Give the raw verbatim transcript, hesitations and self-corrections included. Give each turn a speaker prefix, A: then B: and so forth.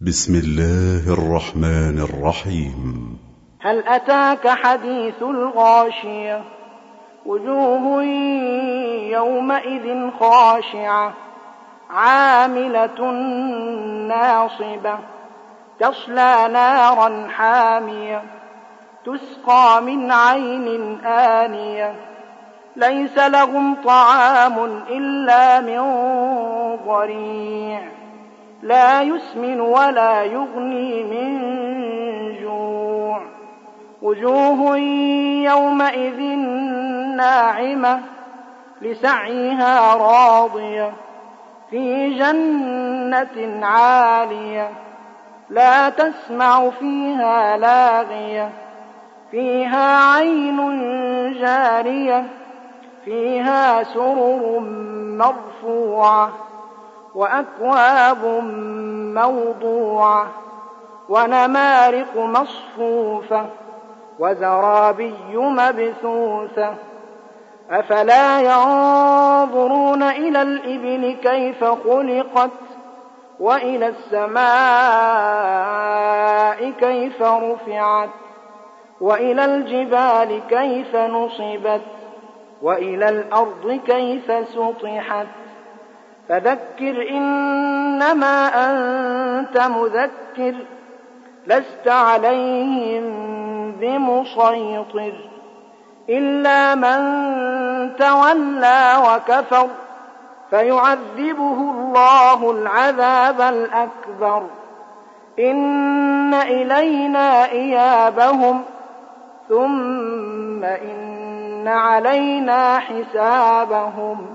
A: بسم الله الرحمن الرحيم.
B: هل أتاك حديث الغاشية؟ وجوه يومئذ خاشعة عاملة ناصبة تصلى نارا حامية تسقى من عين آنية ليس لهم طعام إلا من ضريع لا يسمن ولا يغني من جوع وجوه يومئذ ناعمة لسعيها راضية في جنة عالية لا تسمع فيها لاغية فيها عين جارية فيها سرر مرفوعة وأكواب موضوعة ونمارق مصفوفة وزرابي مبثوثة أفلا ينظرون إلى الإبل كيف خلقت وإلى السماء كيف رفعت وإلى الجبال كيف نصبت وإلى الأرض كيف سطحت فذكر إنما أنت مذكر لست عليهم بمسيطر إلا من تولى وكفر فيعذبه الله العذاب الأكبر إن إلينا إيابهم ثم إن علينا حسابهم